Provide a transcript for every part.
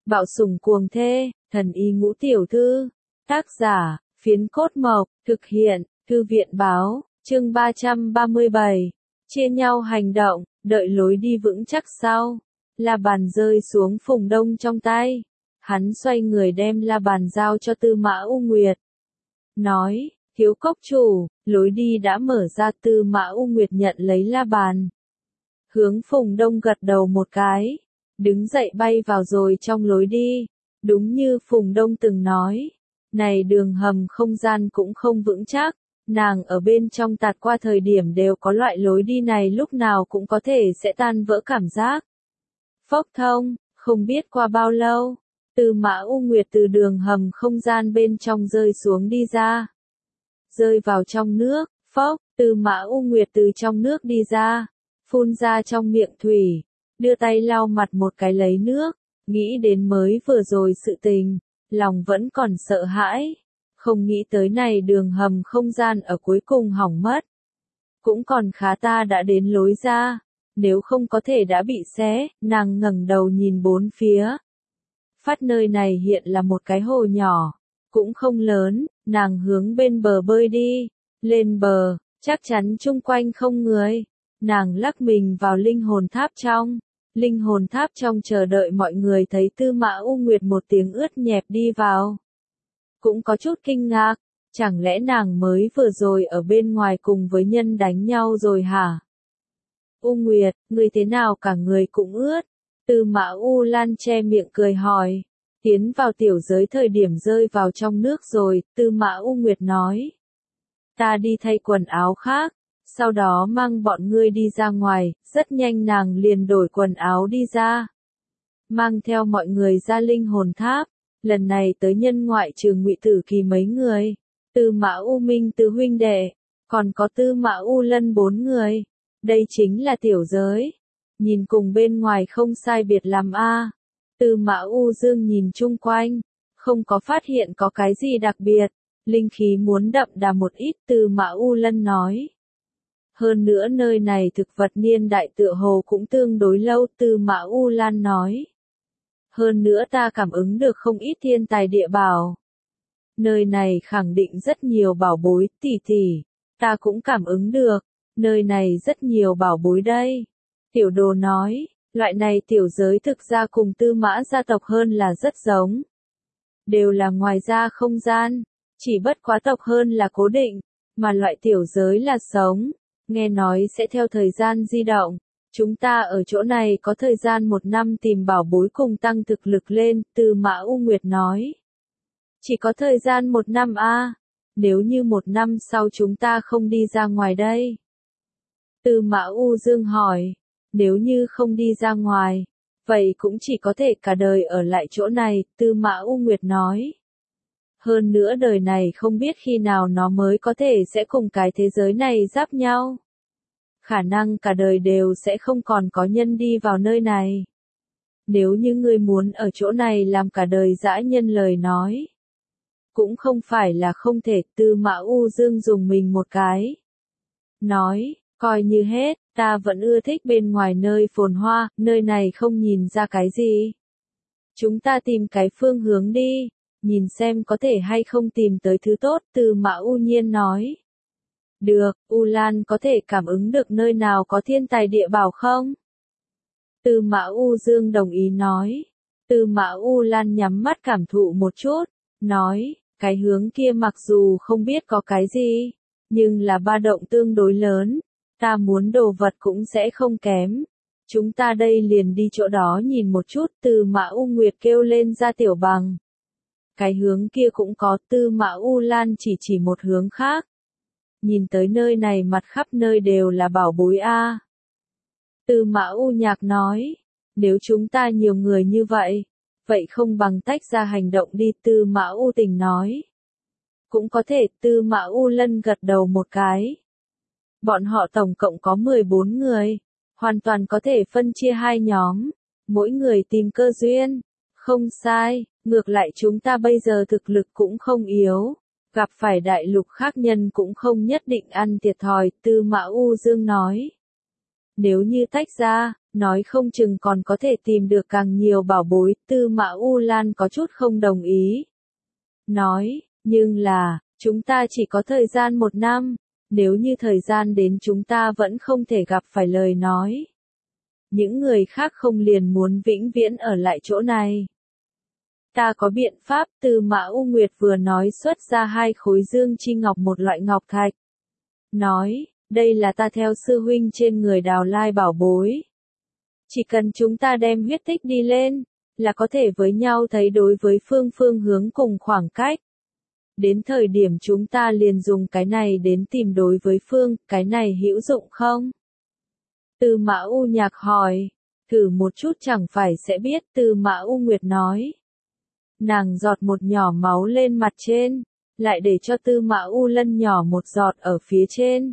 Bạo sủng cuồng thê, thần y ngũ tiểu thư. Tác giả, Phiến Cốt Mộc, thực hiện, Thư viện báo, chương 337. Chia nhau hành động, đợi lối đi vững chắc sau. La bàn rơi xuống Phùng Đông trong tay. Hắn xoay người đem la bàn giao cho Tư Mã U Nguyệt. Nói, thiếu cốc chủ, lối đi đã mở ra. Tư Mã U Nguyệt nhận lấy la bàn. Hướng Phùng Đông gật đầu một cái. Đứng dậy bay vào rồi trong lối đi. Đúng như Phùng Đông từng nói. Này đường hầm không gian cũng không vững chắc. Nàng ở bên trong tạt qua thời điểm đều có loại lối đi này lúc nào cũng có thể sẽ tan vỡ cảm giác. Phốc thông, không biết qua bao lâu. Tư Mã U Nguyệt từ đường hầm không gian bên trong rơi xuống đi ra. Rơi vào trong nước, phốc, Tư Mã U Nguyệt từ trong nước đi ra. Phun ra trong miệng thủy. Đưa tay lau mặt một cái lấy nước. Nghĩ đến mới vừa rồi sự tình. Lòng vẫn còn sợ hãi. Không nghĩ tới này đường hầm không gian ở cuối cùng hỏng mất. Cũng còn khá ta đã đến lối ra. Nếu không có thể đã bị xé, nàng ngẩng đầu nhìn bốn phía. Phát nơi này hiện là một cái hồ nhỏ. Cũng không lớn, nàng hướng bên bờ bơi đi. Lên bờ, chắc chắn chung quanh không người. Nàng lắc mình vào linh hồn tháp trong. Linh hồn tháp trong chờ đợi mọi người thấy Tư Mã U Nguyệt một tiếng ướt nhẹp đi vào. Cũng có chút kinh ngạc, chẳng lẽ nàng mới vừa rồi ở bên ngoài cùng với nhân đánh nhau rồi hả? U Nguyệt, người thế nào cả người cũng ướt? Tư Mã U Lan che miệng cười hỏi. Tiến vào tiểu giới thời điểm rơi vào trong nước rồi, Tư Mã U Nguyệt nói. Ta đi thay quần áo khác, sau đó mang bọn ngươi đi ra ngoài, rất nhanh nàng liền đổi quần áo đi ra. Mang theo mọi người ra linh hồn tháp, lần này tới nhân ngoại trừ Ngụy Tử Kỳ mấy người, Tư Mã U Minh tứ huynh đệ, còn có Tư Mã U Lân 4 người. Đây chính là tiểu giới. Nhìn cùng bên ngoài không sai biệt lắm a. Tư Mã U Dương nhìn chung quanh, không có phát hiện có cái gì đặc biệt, linh khí muốn đậm đà một ít. Tư Mã U Lân nói. Hơn nữa nơi này thực vật niên đại tựa hồ cũng tương đối lâu. Tư Mã U Lan nói. Hơn nữa ta cảm ứng được không ít thiên tài địa bảo. Nơi này khẳng định rất nhiều bảo bối, tỷ tỷ. Ta cũng cảm ứng được, nơi này rất nhiều bảo bối đây. Tiểu Đồ nói, loại này tiểu giới thực ra cùng Tư Mã gia tộc hơn là rất giống. Đều là ngoài ra không gian, chỉ bất quá tộc hơn là cố định, mà loại tiểu giới là sống. Nghe nói sẽ theo thời gian di động. Chúng ta ở chỗ này có thời gian 1 năm tìm bảo bối cùng tăng thực lực lên. Tư Mã U Nguyệt nói. Chỉ có thời gian 1 năm a. Nếu như 1 năm sau chúng ta không đi ra ngoài đây. Tư Mã U Dương hỏi. Nếu như không đi ra ngoài, vậy cũng chỉ có thể cả đời ở lại chỗ này. Tư Mã U Nguyệt nói. Hơn nữa đời này không biết khi nào nó mới có thể sẽ cùng cái thế giới này giáp nhau. Khả năng cả đời đều sẽ không còn có nhân đi vào nơi này. Nếu như ngươi muốn ở chỗ này làm cả đời dã nhân lời nói. Cũng không phải là không thể. Tư Mã U Dương dùng mình một cái. Nói, coi như hết, ta vẫn ưa thích bên ngoài nơi phồn hoa, nơi này không nhìn ra cái gì. Chúng ta tìm cái phương hướng đi, nhìn xem có thể hay không tìm tới thứ tốt. Tư Mã U Nhiên nói. Được, U Lan có thể cảm ứng được nơi nào có thiên tài địa bảo không? Tư Mã U Dương đồng ý nói. Tư Mã U Lan nhắm mắt cảm thụ một chút, nói, cái hướng kia mặc dù không biết có cái gì, nhưng là ba động tương đối lớn, ta muốn đồ vật cũng sẽ không kém. Chúng ta đây liền đi chỗ đó nhìn một chút. Tư Mã U Nguyệt kêu lên ra Tiểu Bằng. Cái hướng kia cũng có. Tư Mã U Lan chỉ một hướng khác. Nhìn tới nơi này mặt khắp nơi đều là bảo bối a. Tư Mã U Nhạc nói, nếu chúng ta nhiều người như vậy, vậy không bằng tách ra hành động đi. Tư Mã U Tình nói. Cũng có thể. Tư Mã U Lân gật đầu một cái. Bọn họ tổng cộng có 14 người, hoàn toàn có thể phân chia 2 nhóm, mỗi người tìm cơ duyên. Không sai, ngược lại chúng ta bây giờ thực lực cũng không yếu. Gặp phải đại lục khác nhân cũng không nhất định ăn thiệt thòi. Tư Mã U Dương nói. Nếu như tách ra, nói không chừng còn có thể tìm được càng nhiều bảo bối, Tư Mã U Lan có chút không đồng ý. Nói, nhưng là, chúng ta chỉ có thời gian 1 năm, nếu như thời gian đến chúng ta vẫn không thể gặp phải lời nói. Những người khác không liền muốn vĩnh viễn ở lại chỗ này. Ta có biện pháp, Tư Mã U Nguyệt vừa nói xuất ra 2 khối dương chi ngọc, một loại ngọc thạch. Nói, đây là ta theo sư huynh trên người đào lai bảo bối. Chỉ cần chúng ta đem huyết tích đi lên, là có thể với nhau thấy đối với phương hướng cùng khoảng cách. Đến thời điểm chúng ta liền dùng cái này đến tìm đối với phương, cái này hữu dụng không? Tư Mã U Nhạc hỏi, thử một chút chẳng phải sẽ biết, Tư Mã U Nguyệt nói. Nàng giọt một nhỏ máu lên mặt trên, lại để cho Tư Mã U Lân nhỏ một giọt ở phía trên.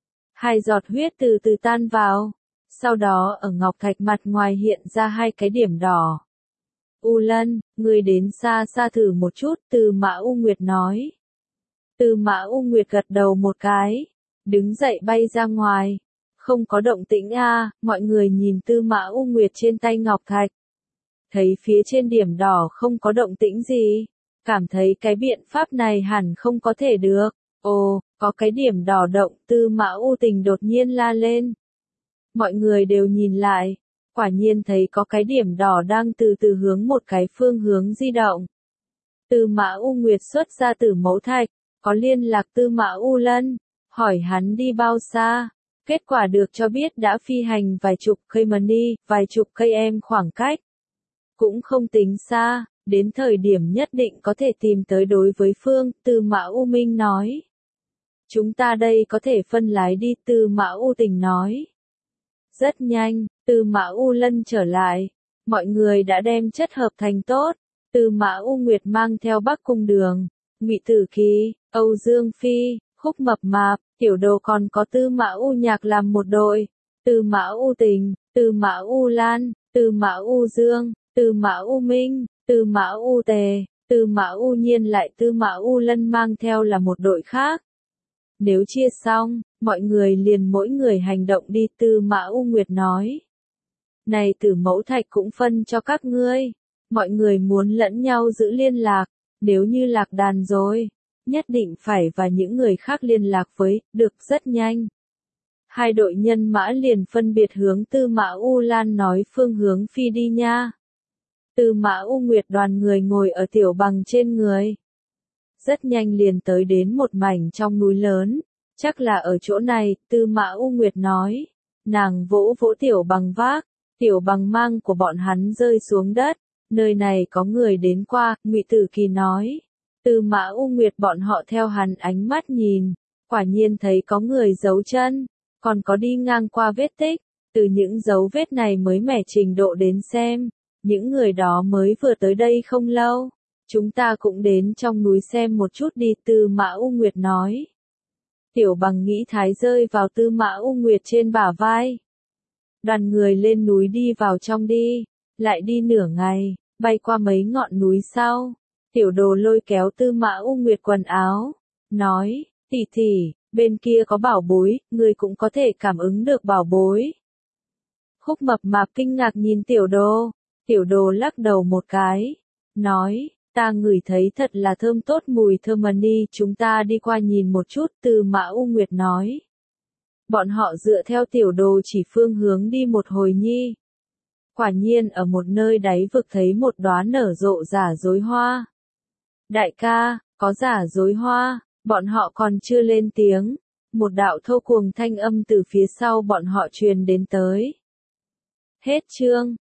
2 giọt huyết từ từ tan vào, sau đó ở ngọc thạch mặt ngoài hiện ra 2 cái điểm đỏ. U Lân, ngươi đến xa xa thử một chút, Tư Mã U Nguyệt nói. Tư Mã U Nguyệt gật đầu một cái, đứng dậy bay ra ngoài. Không có động tĩnh a, mọi người nhìn Tư Mã U Nguyệt trên tay ngọc thạch. Thấy phía trên điểm đỏ không có động tĩnh gì, cảm thấy cái biện pháp này hẳn không có thể được. Ồ, có cái điểm đỏ động, Tư Mã U Tình đột nhiên la lên. Mọi người đều nhìn lại, quả nhiên thấy có cái điểm đỏ đang từ từ hướng một cái phương hướng di động. Tư Mã U Nguyệt xuất ra Tử Mẫu Thạch, có liên lạc Tư Mã U Lân, hỏi hắn đi bao xa. Kết quả được cho biết đã phi hành vài chục km, vài chục km khoảng cách. Cũng không tính xa, đến thời điểm nhất định có thể tìm tới đối với phương, Tư Mã U Minh nói. Chúng ta đây có thể phân lái đi, Tư Mã U Tình nói. Rất nhanh, Tư Mã U Lân trở lại, mọi người đã đem chất hợp thành tốt. Tư Mã U Nguyệt mang theo Bắc Cung Đường, Ngụy Tử Kỳ, Âu Dương Phi, Khúc Mập Mạp, Tiểu Đồ còn có Tư Mã U Nhạc làm một đội. Tư Mã U Tình, Tư Mã U Lan, Tư Mã U Dương, Tư Mã U Minh, Tư Mã U Tề, Tư Mã U Nhiên lại Tư Mã U Lân mang theo là một đội khác. Nếu chia xong, mọi người liền mỗi người hành động đi, Tư Mã U Nguyệt nói. Này Tử Mẫu Thạch cũng phân cho các ngươi, mọi người muốn lẫn nhau giữ liên lạc, nếu như lạc đàn rồi, nhất định phải và những người khác liên lạc với, được rất nhanh. 2 đội nhân mã liền phân biệt hướng Tư Mã U Lan nói phương hướng phi đi nha. Tư Mã U Nguyệt đoàn người ngồi ở tiểu bằng trên người. Rất nhanh liền tới đến một mảnh trong núi lớn, chắc là ở chỗ này, Tư Mã U Nguyệt nói. Nàng vỗ vỗ tiểu bằng vác, tiểu bằng mang của bọn hắn rơi xuống đất, nơi này có người đến qua, Ngụy Tử Kỳ nói. Tư Mã U Nguyệt bọn họ theo hắn ánh mắt nhìn, quả nhiên thấy có người giấu chân, còn có đi ngang qua vết tích, từ những dấu vết này mới mẻ trình độ đến xem, những người đó mới vừa tới đây không lâu. Chúng ta cũng đến trong núi xem một chút đi, Tư Mã U Nguyệt nói. Tiểu bằng nghĩ thái rơi vào Tư Mã U Nguyệt trên bả vai. Đoàn người lên núi đi vào trong đi, lại đi nửa ngày, bay qua mấy ngọn núi sau. Tiểu Đồ lôi kéo Tư Mã U Nguyệt quần áo, nói, tỷ tỷ, bên kia có bảo bối, người cũng có thể cảm ứng được bảo bối. Khúc Mập Mạp kinh ngạc nhìn Tiểu Đồ lắc đầu một cái, nói, ta ngửi thấy thật là thơm tốt mùi thơm đi, chúng ta đi qua nhìn một chút, Tư Mã U Nguyệt nói. Bọn họ dựa theo Tiểu Đồ chỉ phương hướng đi một hồi nhi. Quả nhiên ở một nơi đáy vực thấy một đóa nở rộ giả dối hoa. Đại ca, có giả dối hoa, bọn họ còn chưa lên tiếng. Một đạo thô cuồng thanh âm từ phía sau bọn họ truyền đến tới. Hết chương.